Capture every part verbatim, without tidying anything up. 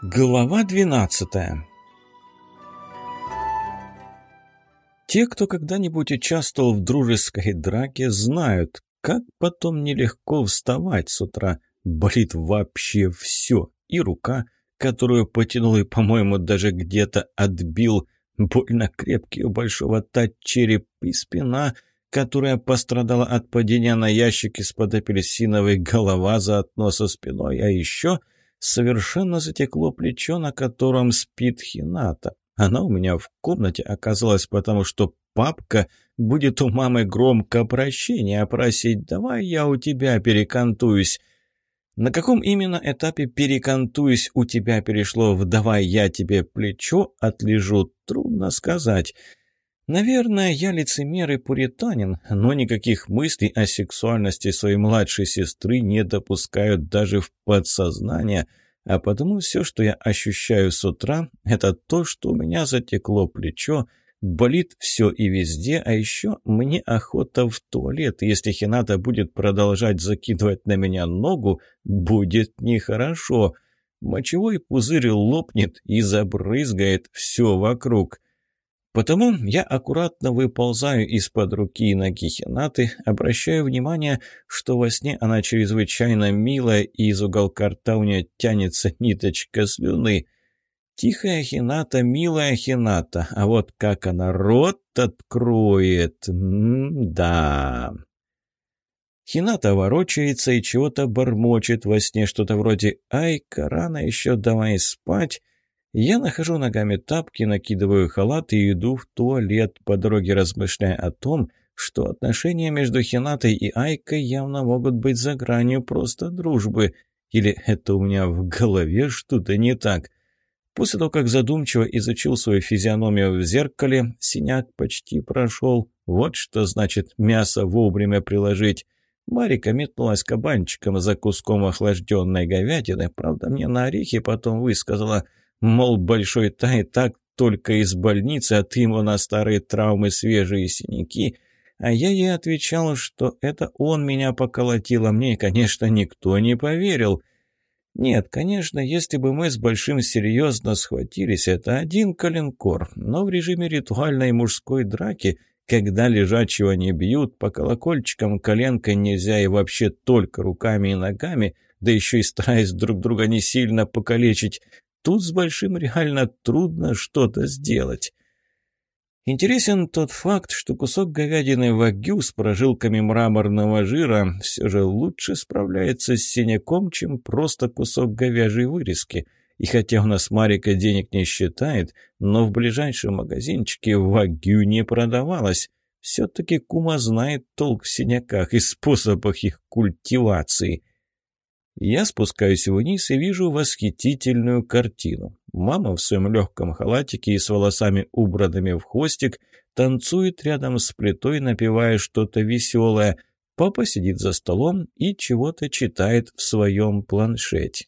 Глава двенадцатая. Те, кто когда-нибудь участвовал в дружеской драке, знают, как потом нелегко вставать с утра. Болит вообще все. И рука, которую потянул, и, по-моему, даже где-то отбил. Больно крепкий у большого та череп, и спина, которая пострадала от падения на ящик из-под апельсиновой, голова заодно со спиной, а еще... Совершенно затекло плечо, на котором спит Хината. Она у меня в комнате оказалась, потому что папка будет у мамы громко прощения просить. «Давай я у тебя перекантуюсь». На каком именно этапе «перекантуюсь» у тебя перешло в «давай я тебе плечо отлежу», трудно сказать. Наверное, я лицемер и пуританин, но никаких мыслей о сексуальности своей младшей сестры не допускают даже в подсознание, а потому все, что я ощущаю с утра, это то, что у меня затекло плечо, болит все и везде, а еще мне охота в туалет. Если Хината будет продолжать закидывать на меня ногу, будет нехорошо. Мочевой пузырь лопнет и забрызгает все вокруг. Потому я аккуратно выползаю из-под руки и ноги Хинаты, обращаю внимание, что во сне она чрезвычайно милая, и из уголка рта у нее тянется ниточка слюны. Тихая Хината, милая Хината, а вот как она рот откроет, м-да. Хината ворочается и чего-то бормочет во сне, что-то вроде «Ай-ка, рано еще, давай спать». Я нахожу ногами тапки, накидываю халат и иду в туалет, по дороге размышляя о том, что отношения между Хинатой и Айкой явно могут быть за гранью просто дружбы. Или это у меня в голове что-то не так? После того, как задумчиво изучил свою физиономию в зеркале, синяк почти прошел. Вот что значит мясо вовремя приложить. Марика метнулась кабанчиком за куском охлажденной говядины. Правда, мне на орехи потом высказала... Мол, большой Тай так только из больницы, а ты ему на старые травмы свежие синяки. А я ей отвечал, что это он меня поколотил, а мне, конечно, никто не поверил. Нет, конечно, если бы мы с Большим серьезно схватились, это один коленкор, но в режиме ритуальной мужской драки, когда лежачего не бьют, по колокольчикам коленкой нельзя и вообще только руками и ногами, да еще и стараясь друг друга не сильно покалечить, тут с Большим реально трудно что-то сделать. Интересен тот факт, что кусок говядины вагю с прожилками мраморного жира все же лучше справляется с синяком, чем просто кусок говяжьей вырезки. И хотя у нас Марика денег не считает, но в ближайшем магазинчике вагю не продавалось. Все-таки кума знает толк в синяках и способах их культивации. Я спускаюсь вниз и вижу восхитительную картину. Мама в своем легком халатике и с волосами убранными в хвостик танцует рядом с плитой, напевая что-то веселое. Папа сидит за столом и чего-то читает в своем планшете.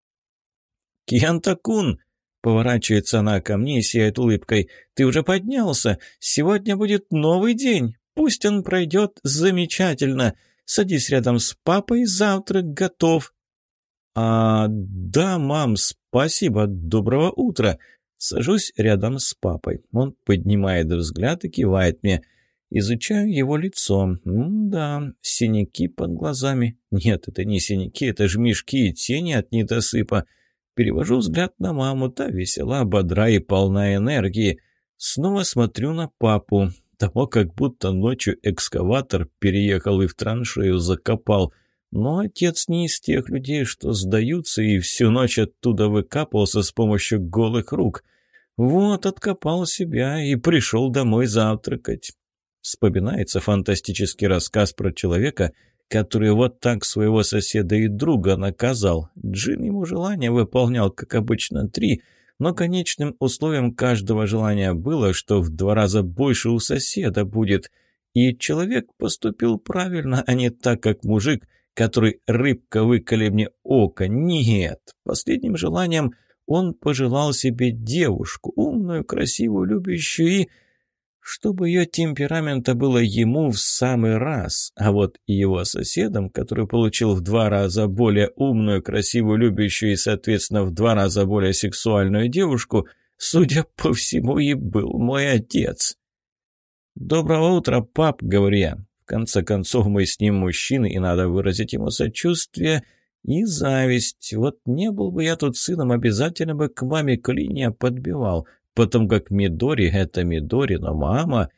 «Киянта-кун!» — поворачивается она ко мне и сияет улыбкой. «Ты уже поднялся? Сегодня будет новый день. Пусть он пройдет замечательно. Садись рядом с папой, завтрак готов». «А, да, мам, спасибо, доброго утра». Сажусь рядом с папой. Он поднимает взгляд и кивает мне. Изучаю его лицо. М-да, синяки под глазами. Нет, это не синяки, это жмешки и тени от недосыпа. Перевожу взгляд на маму, та весела, бодра и полна энергии. Снова смотрю на папу. Того, как будто ночью экскаватор переехал и в траншею закопал. Но отец не из тех людей, что сдаются и всю ночь оттуда выкапывался с помощью голых рук. Вот, откопал себя и пришел домой завтракать. Вспоминается фантастический рассказ про человека, который вот так своего соседа и друга наказал. Джин ему желания выполнял, как обычно, три, но конечным условием каждого желания было, что в два раза больше у соседа будет. И человек поступил правильно, а не так, как мужик, который «рыбка, выколи мне око». Нет, последним желанием он пожелал себе девушку, умную, красивую, любящую и... чтобы ее темперамента было ему в самый раз, а вот и его соседом, который получил в два раза более умную, красивую, любящую и, соответственно, в два раза более сексуальную девушку, судя по всему, и был мой отец. «Доброго утра, пап», — говорю я. В конце концов, мы с ним мужчины, и надо выразить ему сочувствие и зависть. Вот не был бы я тут сыном, обязательно бы к маме клинья подбивал, потому как Мидори — это Мидори, но мама...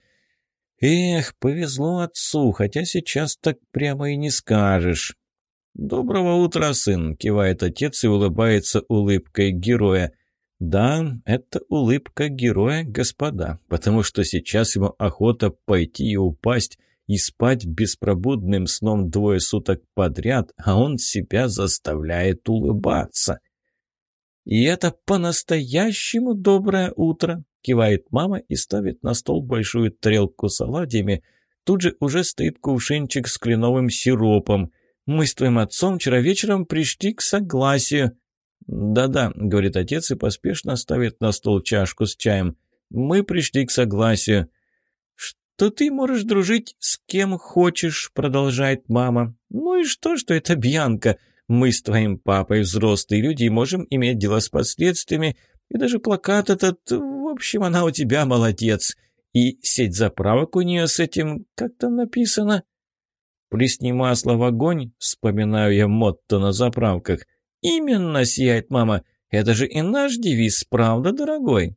Эх, повезло отцу, хотя сейчас так прямо и не скажешь. «Доброго утра, сын», — кивает отец и улыбается улыбкой героя. Да, это улыбка героя, господа, потому что сейчас ему охота пойти и упасть, и спать беспробудным сном двое суток подряд, а он себя заставляет улыбаться. «И это по-настоящему доброе утро», — кивает мама и ставит на стол большую тарелку с оладьями. Тут же уже стоит кувшинчик с кленовым сиропом. «Мы с твоим отцом вчера вечером пришли к согласию». «Да-да», — говорит отец и поспешно ставит на стол чашку с чаем. «Мы пришли к согласию». «Что ты можешь дружить с кем хочешь», — продолжает мама. «Ну и что, что это Бьянка? Мы с твоим папой взрослые люди и можем иметь дело с последствиями. И даже плакат этот, в общем, она у тебя молодец. И сеть заправок у нее с этим, как там написано?» «Плесни масло в огонь», — вспоминаю я мотто на заправках. «Именно», — сияет мама. «Это же и наш девиз, правда, дорогой?»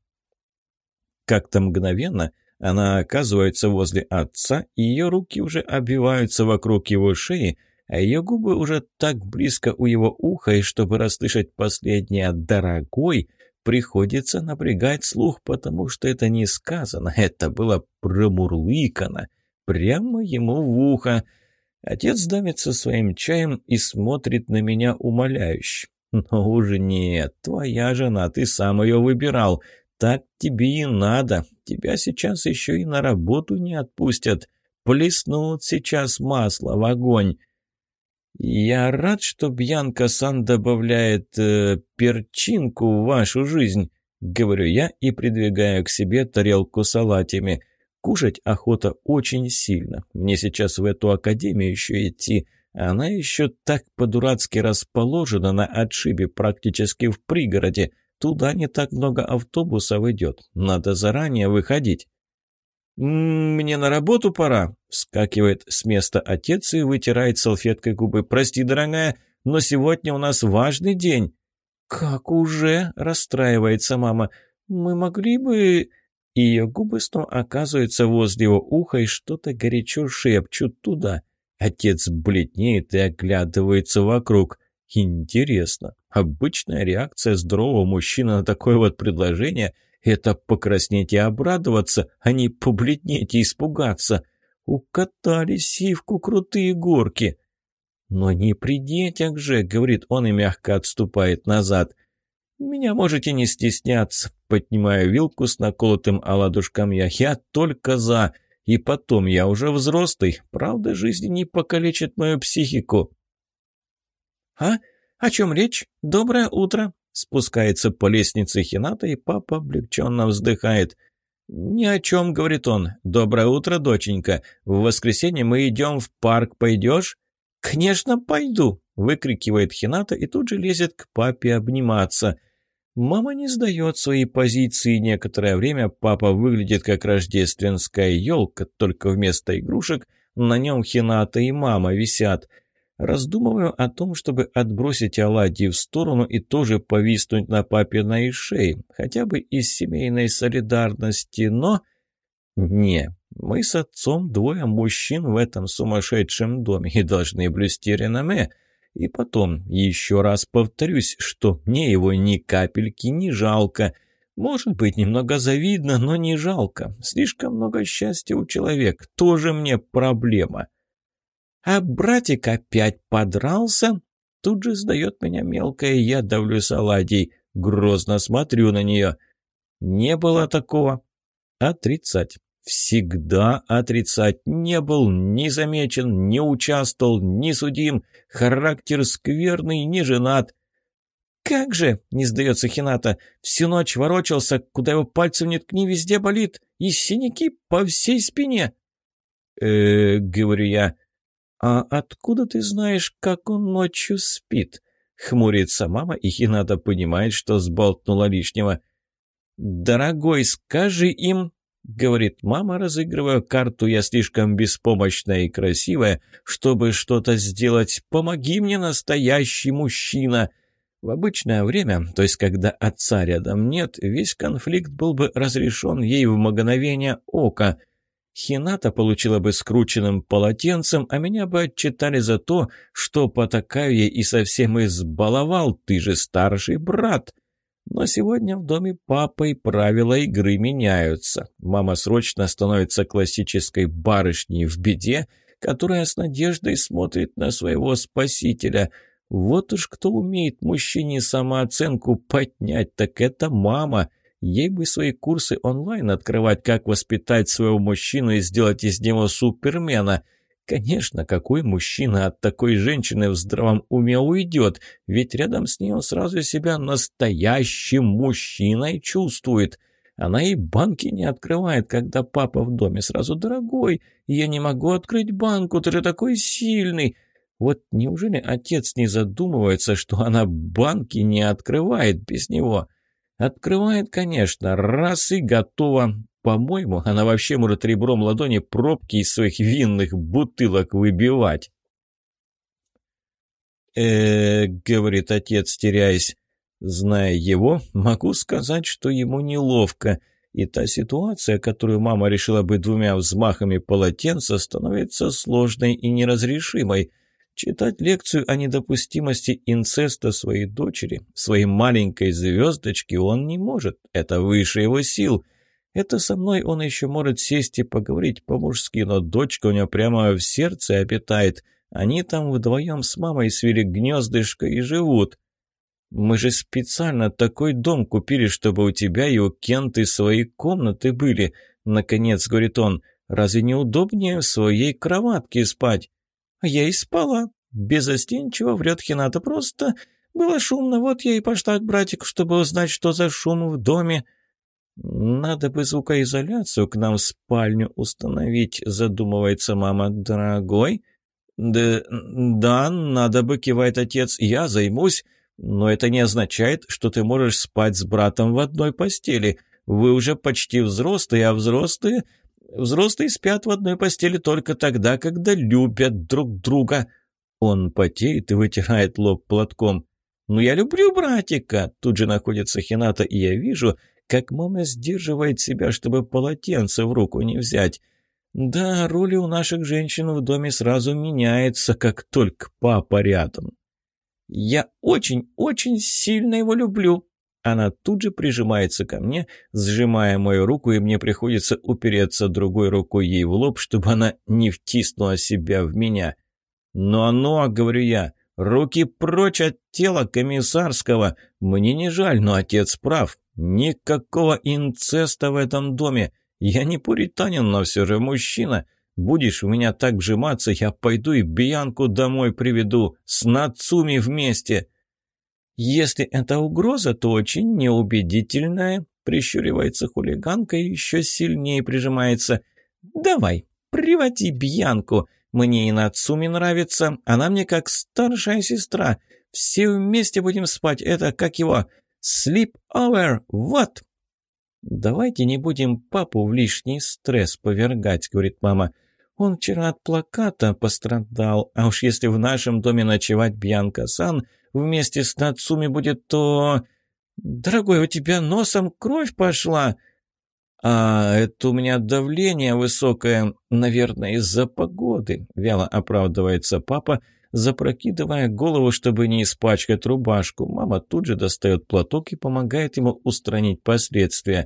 Как-то мгновенно она оказывается возле отца, и ее руки уже обвиваются вокруг его шеи, а ее губы уже так близко у его уха, и чтобы расслышать последнее «дорогой», приходится напрягать слух, потому что это не сказано, это было промурлыкано прямо ему в ухо. Отец давится своим чаем и смотрит на меня умоляюще. «Но уже нет, твоя жена, ты сам ее выбирал. Так тебе и надо. Тебя сейчас еще и на работу не отпустят. Плеснут сейчас масло в огонь». «Я рад, что Бьянка-сан добавляет э, перчинку в вашу жизнь», — говорю я и придвигаю к себе тарелку с оладьями. Кушать охота очень сильно. Мне сейчас в эту академию еще идти. Она еще так по-дурацки расположена на отшибе, практически в пригороде. Туда не так много автобусов идет. Надо заранее выходить. «Мне на работу пора», — вскакивает с места отец и вытирает салфеткой губы. «Прости, дорогая, но сегодня у нас важный день». «Как уже?» — расстраивается мама. «Мы могли бы...» И ее губы снова оказываются возле его уха и что-то горячо шепчут туда. Отец бледнеет и оглядывается вокруг. Интересно, обычная реакция здорового мужчины на такое вот предложение — это покраснеть и обрадоваться, а не побледнеть и испугаться. Укатали сивку крутые горки. «Но не при детях же», — говорит он и мягко отступает назад. «Меня можете не стесняться», — поднимаю вилку с наколотым оладушком я. «Я только за. И потом, я уже взрослый. Правда, жизнь не покалечит мою психику». «А? О чем речь? Доброе утро!» Спускается по лестнице Хината, и папа облегченно вздыхает. «Ни о чем», — говорит он. «Доброе утро, доченька. В воскресенье мы идем в парк. Пойдешь?» «Конечно, пойду», — выкрикивает Хината и тут же лезет к папе обниматься. Мама не сдает свои позиции. Некоторое время папа выглядит как рождественская елка, только вместо игрушек на нем Хината и мама висят. Раздумываю о том, чтобы отбросить оладьи в сторону и тоже повиснуть на папиной шее, хотя бы из семейной солидарности, но... Не, мы с отцом двое мужчин в этом сумасшедшем доме и должны блюсти реноме. И потом, еще раз повторюсь, что мне его ни капельки не жалко. Может быть, немного завидно, но не жалко. Слишком много счастья у человека, тоже мне проблема. А братик опять подрался? Тут же сдает меня мелкая, я давлюсь оладьей. Грозно смотрю на нее. Не было такого. Отрицать. Всегда отрицать. Не был ни замечен, не участвовал, не судим. Характер скверный, не женат. «Как же!» — не сдается Хината. «Всю ночь ворочался, куда его пальцем не ткни, везде болит. И синяки по всей спине». «Э-э-э», говорю я. «А откуда ты знаешь, как он ночью спит?» Хмурится мама, и Хината понимает, что сболтнула лишнего. «Дорогой, скажи им...» — говорит мама, разыгрывая карту. «Я слишком беспомощная и красивая, чтобы что-то сделать. Помоги мне, настоящий мужчина!» В обычное время, то есть когда отца рядом нет, весь конфликт был бы разрешен ей в мгновение ока. Хината получила бы скрученным полотенцем, а меня бы отчитали за то, что потакаю ей и совсем избаловал. Ты же старший брат. Но сегодня в доме папы правила игры меняются. Мама срочно становится классической барышней в беде, которая с надеждой смотрит на своего спасителя. Вот уж кто умеет мужчине самооценку поднять, так это мама. Ей бы свои курсы онлайн открывать, как воспитать своего мужчину и сделать из него супермена. Конечно, какой мужчина от такой женщины в здравом уме уйдет, ведь рядом с ней он сразу себя настоящим мужчиной чувствует. Она и банки не открывает, когда папа в доме. Сразу: «Дорогой, я не могу открыть банку, ты же такой сильный». Вот неужели отец не задумывается, что она банки не открывает без него? Открывает, конечно, раз и готово. По-моему, она вообще может ребром ладони пробки из своих винных бутылок выбивать. э говорит отец, теряясь. Зная его, могу сказать, что ему неловко. И та ситуация, которую мама решила бы двумя взмахами полотенца, становится сложной и неразрешимой. Читать лекцию о недопустимости инцеста своей дочери, своей маленькой звездочке, он не может. Это выше его сил. Это со мной он еще может сесть и поговорить по-мужски, но дочка у него прямо в сердце обитает. Они там вдвоем с мамой свели гнездышко и живут. Мы же специально такой дом купили, чтобы у тебя и у Кенты свои комнаты были. Наконец, говорит он, разве не удобнее в своей кроватке спать? А я и спала. Безостенчиво врет Хината. Просто было шумно, вот я и пошла к братику, чтобы узнать, что за шум в доме. «Надо бы звукоизоляцию к нам в спальню установить», — задумывается мама. «Дорогой?» «Да, да, надо бы», — кивает отец. «Я займусь, но это не означает, что ты можешь спать с братом в одной постели. Вы уже почти взрослые, а взрослые... Взрослые спят в одной постели только тогда, когда любят друг друга». Он потеет и вытирает лоб платком. «Ну, я люблю братика», — тут же находится Хината, и я вижу, как мама сдерживает себя, чтобы полотенце в руку не взять. Да, роли у наших женщин в доме сразу меняются, как только папа рядом. «Я очень-очень сильно его люблю». Она тут же прижимается ко мне, сжимая мою руку, и мне приходится упереться другой рукой ей в лоб, чтобы она не втиснула себя в меня. «Но-но», — говорю я, — «руки прочь от тела комиссарского. Мне не жаль, но отец прав. Никакого инцеста в этом доме. Я не пуританин, но все же мужчина. Будешь у меня так вжиматься, я пойду и Бьянку домой приведу. С Нацуми вместе». «Если это угроза, то очень неубедительная», — прищуривается хулиганка и еще сильнее прижимается. «Давай, приводи Бьянку. Мне и Нацуми нравится. Она мне как старшая сестра. Все вместе будем спать. Это как его... Sleep over. Вот». «Давайте не будем папу в лишний стресс повергать», — говорит мама. «Он вчера от плаката пострадал. А уж если в нашем доме ночевать Бьянка-сан вместе с Нацуми будет, то... Дорогой, у тебя носом кровь пошла». «А это у меня давление высокое, наверное, из-за погоды», — вяло оправдывается папа, запрокидывая голову, чтобы не испачкать рубашку. Мама тут же достает платок и помогает ему устранить последствия.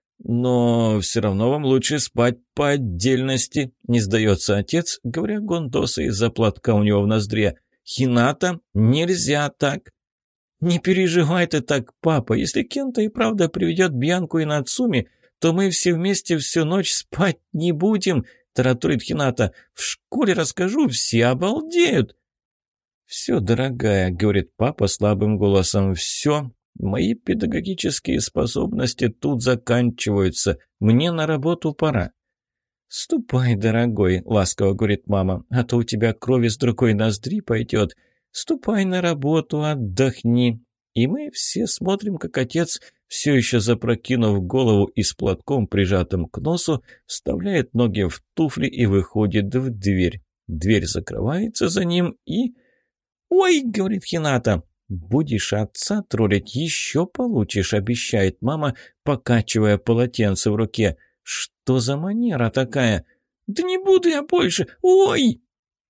«Но все равно вам лучше спать по отдельности», — не сдается отец, говоря гондоса из-за платка у него в ноздре. «Хината, нельзя так». «Не переживай ты так, папа. Если Кента и правда приведет Бьянку и Нацуми, то мы все вместе всю ночь спать не будем», — тараторит Хината. «В школе расскажу, все обалдеют». «Все, дорогая», — говорит папа слабым голосом, — «все. Мои педагогические способности тут заканчиваются. Мне на работу пора». «Ступай, дорогой», — ласково говорит мама, — «а то у тебя кровь из другой ноздри пойдет. Ступай на работу, отдохни». И мы все смотрим, как отец, все еще запрокинув голову и с платком, прижатым к носу, вставляет ноги в туфли и выходит в дверь. Дверь закрывается за ним и... «Ой», — говорит Хината, — «будешь отца троллить, еще получишь», — обещает мама, покачивая полотенце в руке. «Что за манера такая?» «Да не буду я больше! Ой!»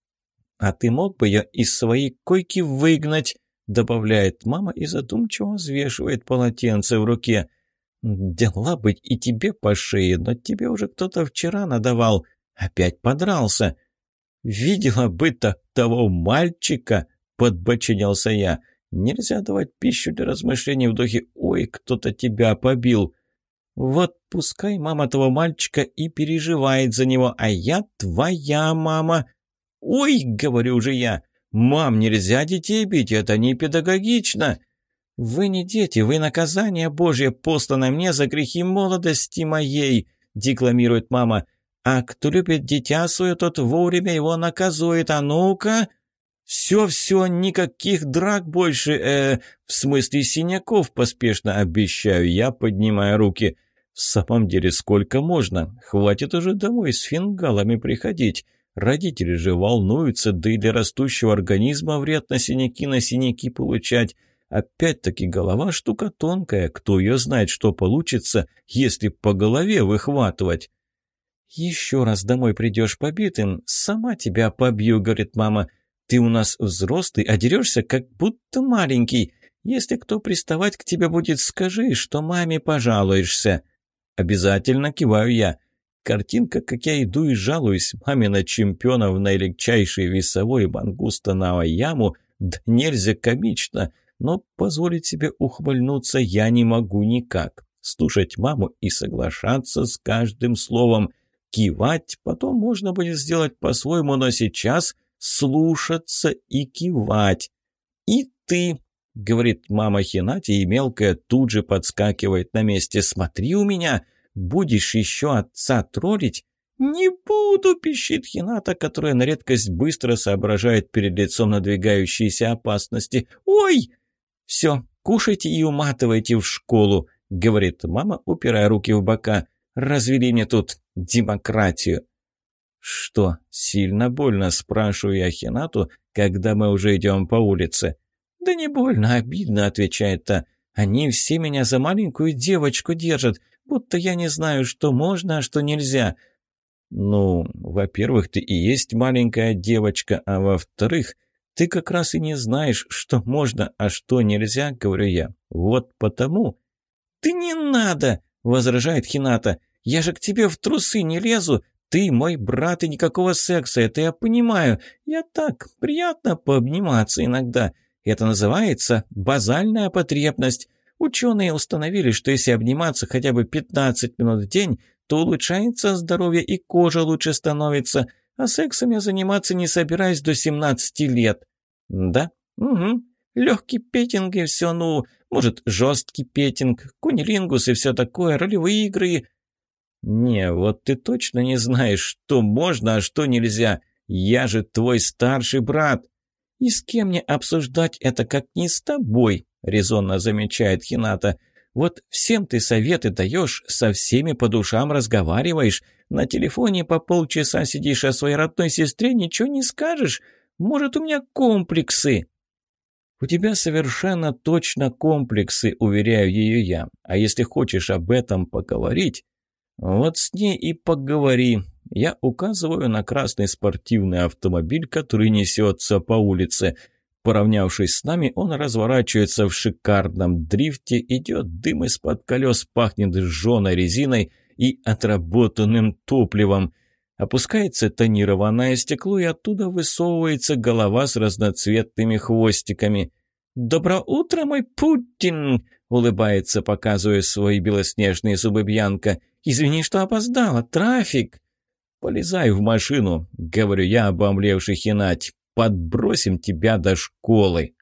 «А ты мог бы ее из своей койки выгнать?» — добавляет мама и задумчиво взвешивает полотенце в руке. «Дела быть и тебе по шее, но тебе уже кто-то вчера надавал. Опять подрался». «Видела бы-то того мальчика!» — подбочинился я. «Нельзя давать пищу для размышлений в духе «Ой, кто-то тебя побил». Вот пускай мама того мальчика и переживает за него, а я твоя мама». «Ой!» — говорю же я. «Мам, нельзя детей бить, это не педагогично». «Вы не дети, вы наказание Божье послано мне за грехи молодости моей», — декламирует мама. «А кто любит дитя свое, тот вовремя его наказует. А ну-ка...» «Все-все, никаких драк больше, э, в смысле синяков», поспешно обещаю я, поднимая руки. «В самом деле, сколько можно? Хватит уже домой с фингалами приходить. Родители же волнуются, да и для растущего организма вредно синяки на синяки получать. Опять-таки голова штука тонкая, кто ее знает, что получится, если по голове выхватывать». «Еще раз домой придешь побитым, сама тебя побью», — говорит мама. «Ты у нас взрослый, а дерешься, как будто маленький. Если кто приставать к тебе будет, скажи, что маме пожалуешься». «Обязательно», — киваю я. Картинка, как я иду и жалуюсь маме на чемпионов на наилегчайшей весовой мангуста на Аяму, да нельзя комично, но позволить себе ухмыльнуться я не могу никак. Слушать маму и соглашаться с каждым словом. Кивать потом можно будет сделать по-своему, но сейчас слушаться и кивать. «И ты», — говорит мама Хинати, и мелкая тут же подскакивает на месте. «Смотри у меня, будешь еще отца троллить?» «Не буду», — пищит Хината, которая на редкость быстро соображает перед лицом надвигающейся опасности. «Ой!» «Все, кушайте и уматывайте в школу», — говорит мама, упирая руки в бока. «Развели мне тут демократию». «Что, сильно больно?» – спрашиваю я Хинату, когда мы уже идем по улице. «Да не больно, обидно», – отвечает та. «Они все меня за маленькую девочку держат, будто я не знаю, что можно, а что нельзя». «Ну, во-первых, ты и есть маленькая девочка, а во-вторых, ты как раз и не знаешь, что можно, а что нельзя», – говорю я. «Вот потому». «Ты не надо!» – возражает Хината. «Я же к тебе в трусы не лезу. Ты мой брат и никакого секса, это я понимаю. Я так, приятно пообниматься иногда. Это называется базальная потребность. Ученые установили, что если обниматься хотя бы пятнадцать минут в день, то улучшается здоровье и кожа лучше становится. А сексом я заниматься не собираюсь до семнадцати лет». «Да? Угу. Легкий петинг и все, ну, может, жесткий петинг, кунилингус и все такое, ролевые игры». «Не, вот ты точно не знаешь, что можно, а что нельзя. Я же твой старший брат». «И с кем мне обсуждать это, как не с тобой?» — резонно замечает Хината. «Вот всем ты советы даешь, со всеми по душам разговариваешь, на телефоне по полчаса сидишь, а своей родной сестре ничего не скажешь. Может, у меня комплексы?» «У тебя совершенно точно комплексы», — уверяю ее я. «А если хочешь об этом поговорить, вот с ней и поговори». Я указываю на красный спортивный автомобиль, который несется по улице. Поравнявшись с нами, он разворачивается в шикарном дрифте, идет дым из-под колес, пахнет сжженной резиной и отработанным топливом. Опускается тонированное стекло, и оттуда высовывается голова с разноцветными хвостиками. «Доброе утро, мой Путин!» — улыбается, показывая свои белоснежные зубы Бьянка. «Извини, что опоздала. Трафик!» «Полезай в машину», — говорю я, обомлевший Хинать. подбросим тебя до школы».